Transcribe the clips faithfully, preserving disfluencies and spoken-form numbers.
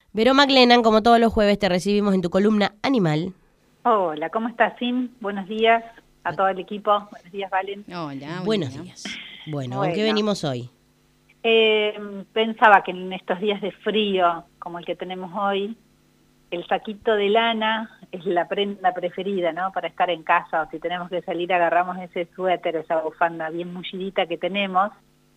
Vero McLennan, como todos los jueves, te recibimos en tu columna Animal. Hola, ¿cómo estás, Sim? Buenos días a todo el equipo. Buenos días, Valen. Hola, buen Buenos día. días. Bueno, ¿con qué Bueno, venimos hoy? eh, pensaba que en estos días de frío, como el que tenemos hoy, el saquito de lana es la prenda preferida, ¿no? Para estar en casa, o si tenemos que salir, agarramos ese suéter, esa bufanda bien mullidita que tenemos,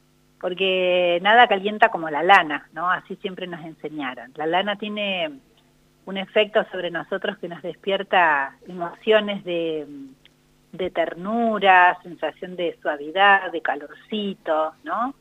porque nada calienta como la lana, ¿no? Así siempre nos enseñaron. La lana tiene un efecto sobre nosotros que nos despierta emociones de, de ternura, sensación de suavidad, de calorcito, ¿no?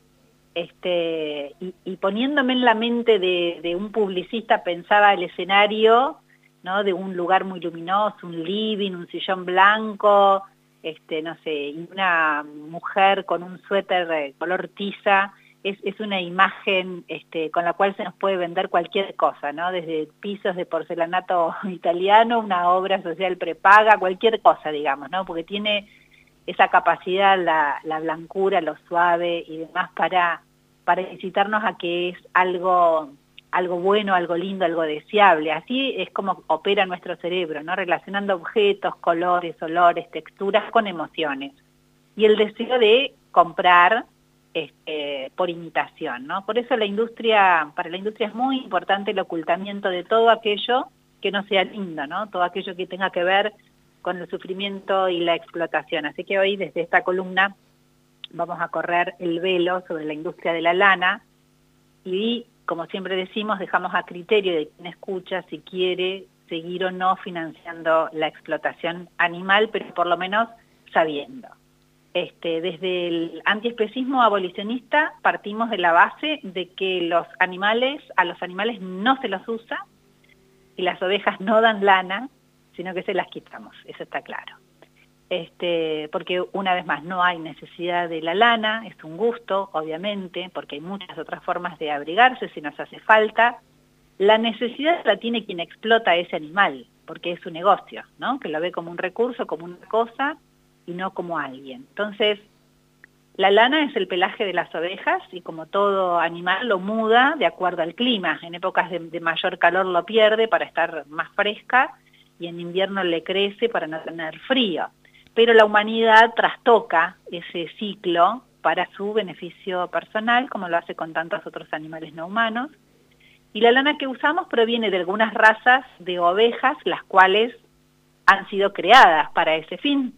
Este, y, y poniéndome en la mente de, de un publicista, pensaba el escenario, ¿no? De un lugar muy luminoso, un living, un sillón blanco, este, no sé, y una mujer con un suéter color tiza. Es, es una imagen este, con la cual se nos puede vender cualquier cosa, ¿no? Desde pisos de porcelanato italiano, una obra social prepaga, cualquier cosa, digamos, ¿no? Porque tiene esa capacidad, la, la blancura, lo suave y demás para, para incitarnos a que es algo, algo bueno, algo lindo, algo deseable. Así es como opera nuestro cerebro, ¿no? Relacionando objetos, colores, olores, texturas con emociones. Y el deseo de comprar este, por imitación, ¿no? Por eso la industria, para la industria es muy importante el ocultamiento de todo aquello que no sea lindo, ¿no? Todo aquello que tenga que ver con el sufrimiento y la explotación. Así que hoy desde esta columna vamos a correr el velo sobre la industria de la lana y, como siempre decimos, dejamos a criterio de quien escucha si quiere seguir o no financiando la explotación animal, pero por lo menos sabiendo. Este, desde el antiespecismo abolicionista partimos de la base de que los animales, a los animales no se los usa y las ovejas no dan lana, sino que se las quitamos, eso está claro. Este, porque una vez más no hay necesidad de la lana, es un gusto, obviamente, porque hay muchas otras formas de abrigarse si nos hace falta. La necesidad la tiene quien explota a ese animal, porque es su negocio, ¿no? Que lo ve como un recurso, como una cosa, y no como alguien. Entonces, la lana es el pelaje de las ovejas, y como todo animal lo muda de acuerdo al clima. En épocas de, de mayor calor lo pierde para estar más fresca, y en invierno le crece para no tener frío. Pero la humanidad trastoca ese ciclo para su beneficio personal, como lo hace con tantos otros animales no humanos. Y la lana que usamos proviene de algunas razas de ovejas, las cuales han sido creadas para ese fin.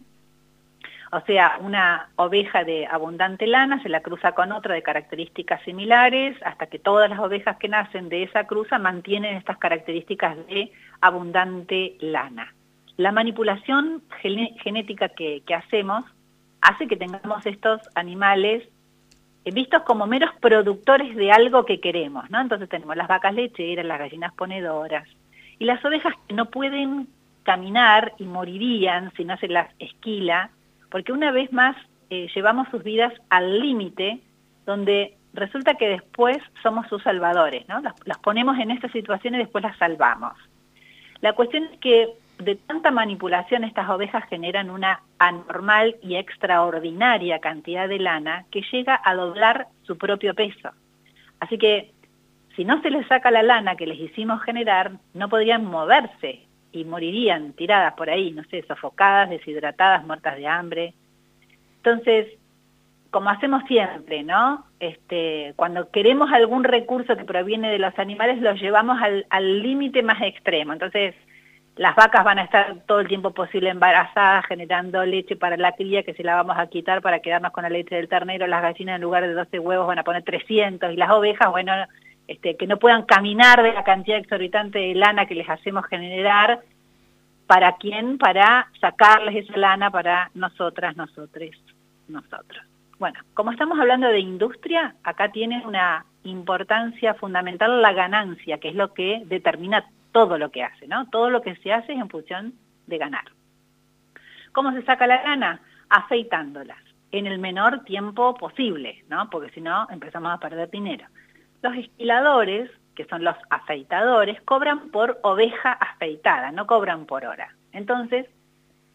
O sea, una oveja de abundante lana se la cruza con otra de características similares, hasta que todas las ovejas que nacen de esa cruza mantienen estas características de abundante lana. La manipulación genética que, que hacemos hace que tengamos estos animales vistos como meros productores de algo que queremos, ¿no? Entonces tenemos las vacas lecheras, las gallinas ponedoras, y las ovejas que no pueden caminar y morirían si no se las esquila, porque una vez más eh, llevamos sus vidas al límite, donde resulta que después somos sus salvadores, ¿no? Las, las ponemos en esta situación y después las salvamos. La cuestión es que de tanta manipulación estas ovejas generan una anormal y extraordinaria cantidad de lana que llega a doblar su propio peso. Así que si no se les saca la lana que les hicimos generar, no podrían moverse y morirían tiradas por ahí, no sé, sofocadas, deshidratadas, muertas de hambre. Entonces, como hacemos siempre, ¿no? Este, cuando queremos algún recurso que proviene de los animales, los llevamos al límite más extremo. Entonces, las vacas van a estar todo el tiempo posible embarazadas, generando leche para la cría, que se la vamos a quitar para quedarnos con la leche del ternero. Las gallinas en lugar de doce huevos van a poner trescientos, y las ovejas, bueno, este, que no puedan caminar de la cantidad exorbitante de lana que les hacemos generar. ¿Para quién? Para sacarles esa lana para nosotras, nosotres, nosotros. Bueno, como estamos hablando de industria, acá tiene una importancia fundamental la ganancia, que es lo que determina todo lo que hace, ¿no? Todo lo que se hace es en función de ganar. ¿Cómo se saca la lana? Afeitándolas en el menor tiempo posible, ¿no? Porque si no empezamos a perder dinero. Los esquiladores, que son los afeitadores, cobran por oveja afeitada, no cobran por hora. Entonces,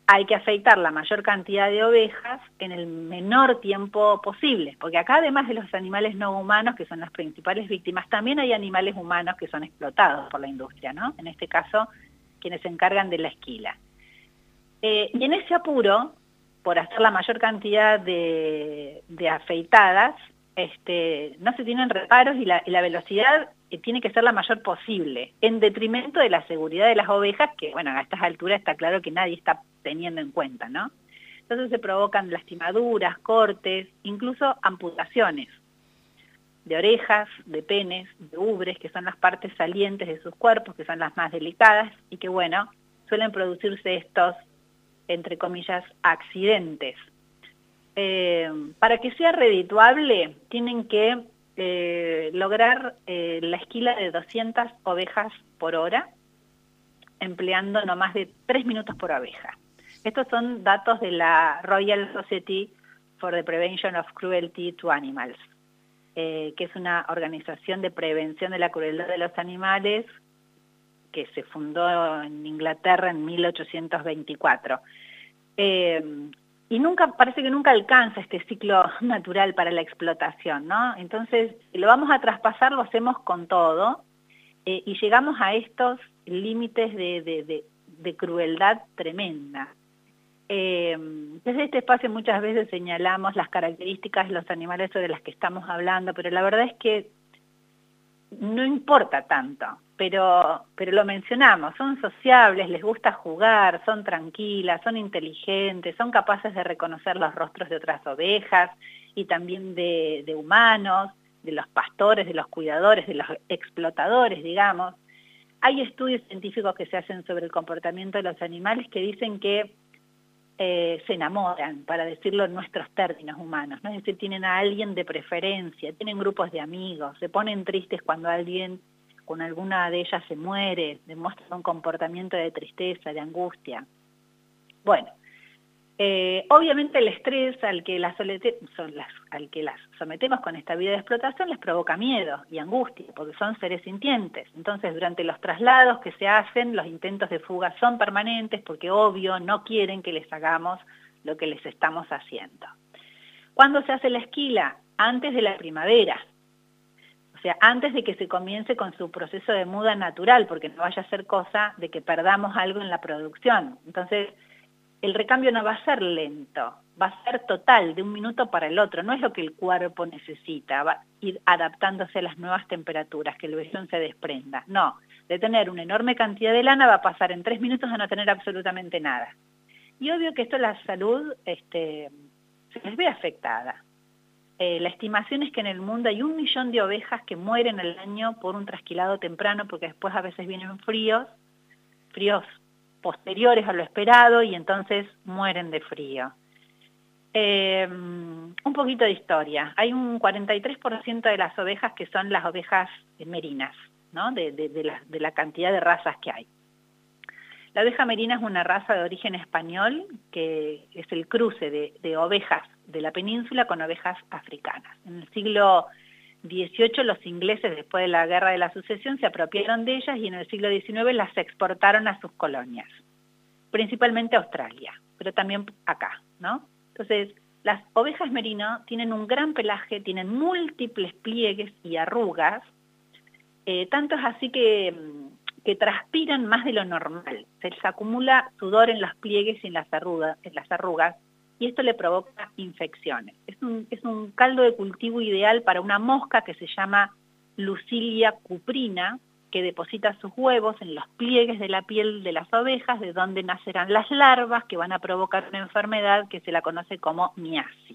hay que afeitar la mayor cantidad de ovejas en el menor tiempo posible, porque acá además de los animales no humanos, que son las principales víctimas, también hay animales humanos que son explotados por la industria, ¿no? En este caso, quienes se encargan de la esquila. Eh, y en ese apuro, por hacer la mayor cantidad de, de afeitadas, este, no se tienen reparos y la, y la velocidad eh, tiene que ser la mayor posible, en detrimento de la seguridad de las ovejas, que bueno, a estas alturas está claro que nadie está teniendo en cuenta, ¿no? Entonces se provocan lastimaduras, cortes, incluso amputaciones de orejas, de penes, de ubres, que son las partes salientes de sus cuerpos, que son las más delicadas, y que bueno, suelen producirse estos, entre comillas, accidentes. Eh, para que sea redituable, tienen que eh, lograr eh, la esquila de doscientas ovejas por hora, empleando no más de tres minutos por oveja. Estos son datos de la Royal Society for the Prevention of Cruelty to Animals, eh, que es una organización de prevención de la crueldad de los animales que se fundó en Inglaterra en mil ochocientos veinticuatro. Eh, y nunca, parece que nunca alcanza este ciclo natural para la explotación, ¿no? Entonces, si lo vamos a traspasar, lo hacemos con todo, eh, y llegamos a estos límites de, de, de, de crueldad tremenda. Eh, desde este espacio muchas veces señalamos las características de los animales sobre las que estamos hablando, pero la verdad es que no importa tanto, pero, pero lo mencionamos, son sociables, les gusta jugar, son tranquilas, son inteligentes, son capaces de reconocer los rostros de otras ovejas y también de, de humanos, de los pastores, de los cuidadores, de los explotadores, digamos. Hay estudios científicos que se hacen sobre el comportamiento de los animales que dicen que Eh, se enamoran, para decirlo en nuestros términos humanos, ¿no? Es decir, tienen a alguien de preferencia, tienen grupos de amigos, se ponen tristes cuando alguien, con alguna de ellas se muere, demuestran un comportamiento de tristeza, de angustia. Bueno, eh, obviamente el estrés al que, las solete, son las, al que las sometemos con esta vida de explotación les provoca miedo y angustia, porque son seres sintientes. Entonces, durante los traslados que se hacen, los intentos de fuga son permanentes, porque obvio no quieren que les hagamos lo que les estamos haciendo. ¿Cuándo se hace la esquila? Antes de la primavera. O sea, antes de que se comience con su proceso de muda natural, porque no vaya a ser cosa de que perdamos algo en la producción. Entonces, el recambio no va a ser lento, va a ser total, de un minuto para el otro, no es lo que el cuerpo necesita, va a ir adaptándose a las nuevas temperaturas, que el vellón se desprenda. No, de tener una enorme cantidad de lana va a pasar en tres minutos a no tener absolutamente nada. Y obvio que esto la salud este, se les ve afectada. Eh, la estimación es que en el mundo hay un millón de ovejas que mueren al año por un trasquilado temprano, porque después a veces vienen fríos, fríos posteriores a lo esperado y entonces mueren de frío. Eh, un poquito de historia. Hay un cuarenta y tres por ciento de las ovejas que son las ovejas merinas, ¿no? de, de, de, la, de la cantidad de razas que hay. La oveja merina es una raza de origen español que es el cruce de, de ovejas de la península con ovejas africanas. En el siglo dieciocho los ingleses, después de la Guerra de la Sucesión, se apropiaron de ellas y en el siglo diecinueve las exportaron a sus colonias, principalmente a Australia, pero también acá, ¿no? Entonces, las ovejas merino tienen un gran pelaje, tienen múltiples pliegues y arrugas, eh, tanto es así que, que transpiran más de lo normal, se les acumula sudor en los pliegues y en las arrugas, en las arrugas y esto le provoca infecciones. Es un, es un caldo de cultivo ideal para una mosca que se llama Lucilia cuprina, que deposita sus huevos en los pliegues de la piel de las ovejas, de donde nacerán las larvas que van a provocar una enfermedad que se la conoce como miasis.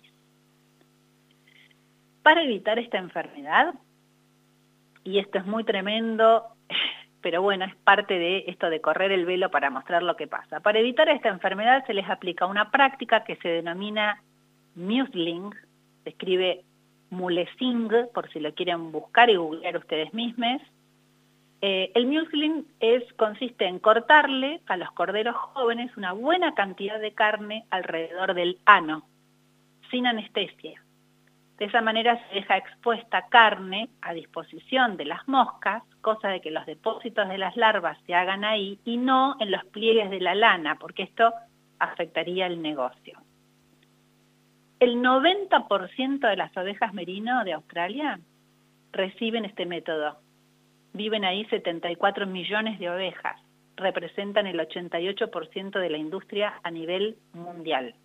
Para evitar esta enfermedad, y esto es muy tremendo, pero bueno, es parte de esto de correr el velo para mostrar lo que pasa. Para evitar esta enfermedad se les aplica una práctica que se denomina muesling, se escribe mulesing, por si lo quieren buscar y googlear ustedes mismos. Eh, el muesling es, consiste en cortarle a los corderos jóvenes una buena cantidad de carne alrededor del ano, sin anestesia. De esa manera se deja expuesta carne a disposición de las moscas, cosa de que los depósitos de las larvas se hagan ahí y no en los pliegues de la lana, porque esto afectaría el negocio. El noventa por ciento de las ovejas merino de Australia reciben este método. Viven ahí setenta y cuatro millones de ovejas. Representan el ochenta y ocho por ciento de la industria a nivel mundial.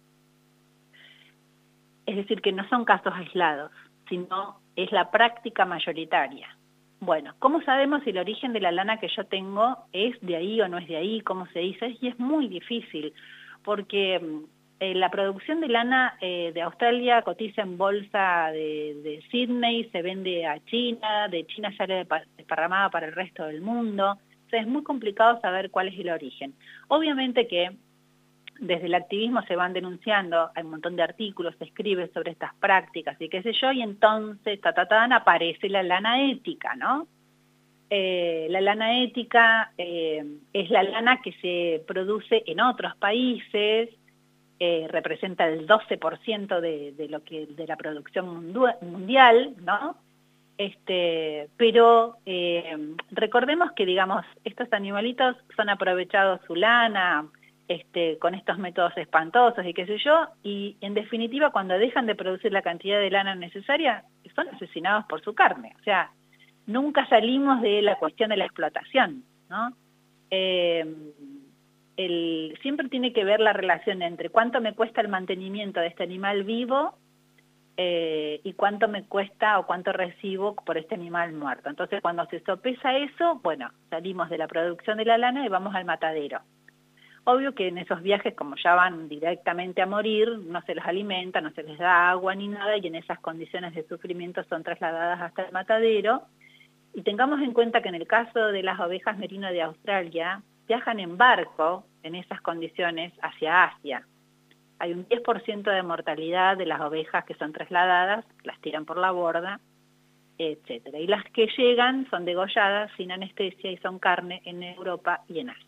Es decir, que no son casos aislados, sino es la práctica mayoritaria. Bueno, ¿cómo sabemos si el origen de la lana que yo tengo es de ahí o no es de ahí? ¿Cómo se dice? Y es muy difícil, porque eh, la producción de lana eh, de Australia cotiza en bolsa de, de Sydney, se vende a China, de China sale desparramada para el resto del mundo. O sea, es muy complicado saber cuál es el origen. Obviamente que desde el activismo se van denunciando, hay un montón de artículos, se escribe sobre estas prácticas y qué sé yo, y entonces, ta, ta, ta, aparece la lana ética, ¿no? Eh, la lana ética eh, es la lana que se produce en otros países, eh, representa el doce por ciento de, de, lo que, de la producción mundial, ¿no? Este, pero eh, recordemos que, digamos, estos animalitos son aprovechados su lana, Este, con estos métodos espantosos y qué sé yo, y en definitiva cuando dejan de producir la cantidad de lana necesaria, son asesinados por su carne. O sea, nunca salimos de la cuestión de la explotación, ¿no? Eh, el, siempre tiene que ver la relación entre cuánto me cuesta el mantenimiento de este animal vivo eh, y cuánto me cuesta o cuánto recibo por este animal muerto. Entonces cuando se sopesa eso, bueno, salimos de la producción de la lana y vamos al matadero. Obvio que en esos viajes, como ya van directamente a morir, no se los alimenta, no se les da agua ni nada, y en esas condiciones de sufrimiento son trasladadas hasta el matadero. Y tengamos en cuenta que en el caso de las ovejas merino de Australia, viajan en barco en esas condiciones hacia Asia. Hay un diez por ciento de mortalidad de las ovejas que son trasladadas, las tiran por la borda, etcétera. Y las que llegan son degolladas sin anestesia y son carne en Europa y en Asia,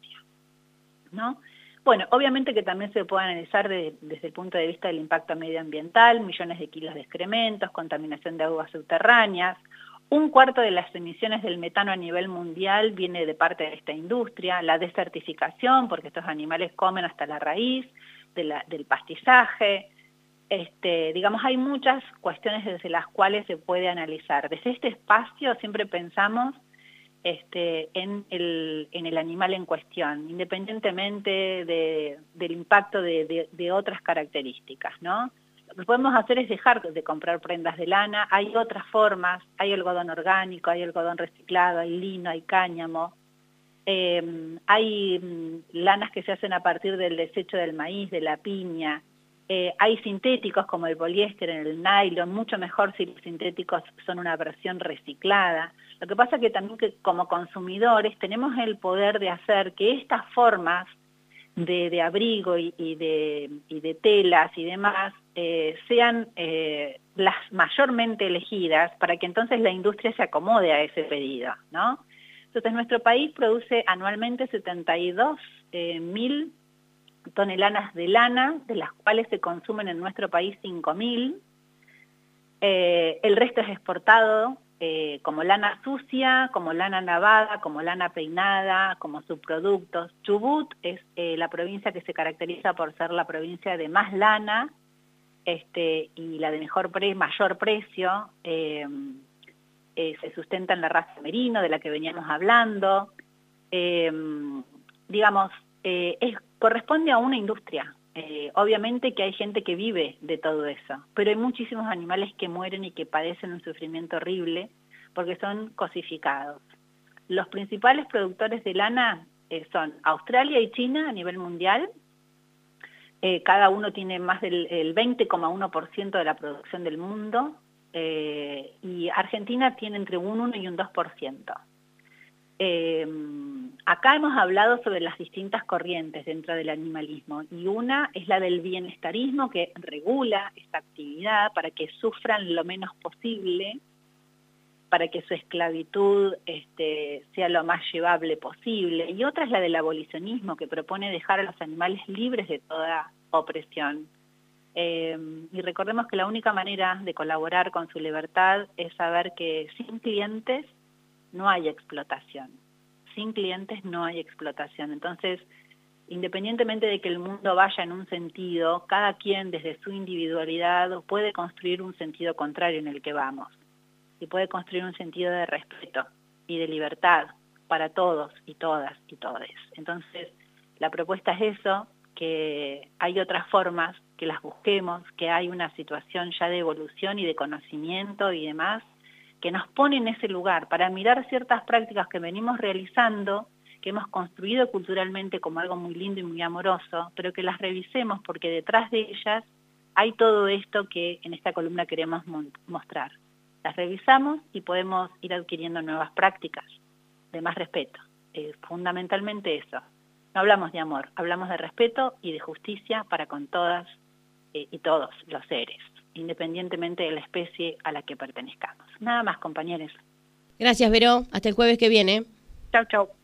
¿no? Bueno, obviamente que también se puede analizar de, desde el punto de vista del impacto medioambiental, millones de kilos de excrementos, contaminación de aguas subterráneas, un cuarto de las emisiones del metano a nivel mundial viene de parte de esta industria, la desertificación, porque estos animales comen hasta la raíz de la, del pastizaje, este, digamos, hay muchas cuestiones desde las cuales se puede analizar. Desde este espacio siempre pensamos Este, en, el, en el animal en cuestión, independientemente de, del impacto de, de, de otras características, ¿no? Lo que podemos hacer es dejar de comprar prendas de lana, hay otras formas, hay algodón orgánico, hay algodón reciclado, hay lino, hay cáñamo, eh, hay lanas que se hacen a partir del desecho del maíz, de la piña, eh, hay sintéticos como el poliéster, el nylon, mucho mejor si los sintéticos son una versión reciclada. Lo que pasa es que también que como consumidores tenemos el poder de hacer que estas formas de, de abrigo y, y, de, y de telas y demás eh, sean eh, las mayormente elegidas para que entonces la industria se acomode a ese pedido, ¿no? Entonces nuestro país produce anualmente setenta y dos mil toneladas de lana, de las cuales se consumen en nuestro país cinco mil. Eh, el resto es exportado eh, como lana sucia, como lana lavada, como lana peinada, como subproductos. Chubut es eh, la provincia que se caracteriza por ser la provincia de más lana este, y la de mejor pre mayor precio. Eh, eh, se sustenta en la raza merino, de la que veníamos hablando. Eh, digamos, eh, es, corresponde a una industria. Eh, obviamente que hay gente que vive de todo eso, pero hay muchísimos animales que mueren y que padecen un sufrimiento horrible porque son cosificados. Los principales productores de lana eh, son Australia y China a nivel mundial. Eh, cada uno tiene más del veinte coma uno por ciento de la producción del mundo eh, y Argentina tiene entre un uno y un dos por ciento. Eh, acá hemos hablado sobre las distintas corrientes dentro del animalismo y una es la del bienestarismo que regula esta actividad para que sufran lo menos posible, para que su esclavitud este, sea lo más llevable posible, y otra es la del abolicionismo que propone dejar a los animales libres de toda opresión. Eh, y recordemos que la única manera de colaborar con su libertad es saber que sin clientes no hay explotación. Sin clientes no hay explotación. Entonces, independientemente de que el mundo vaya en un sentido, cada quien desde su individualidad puede construir un sentido contrario en el que vamos, y puede construir un sentido de respeto y de libertad para todos y todas y todes. Entonces, la propuesta es eso, que hay otras formas, que las busquemos, que hay una situación ya de evolución y de conocimiento y demás, que nos pone en ese lugar para mirar ciertas prácticas que venimos realizando, que hemos construido culturalmente como algo muy lindo y muy amoroso, pero que las revisemos porque detrás de ellas hay todo esto que en esta columna queremos mostrar. Las revisamos y podemos ir adquiriendo nuevas prácticas de más respeto. Eh, fundamentalmente eso. No hablamos de amor, hablamos de respeto y de justicia para con todas eh, y todos los seres, independientemente de la especie a la que pertenezcamos. Nada más, compañeros. Gracias, Vero. Hasta el jueves que viene. Chau, chau.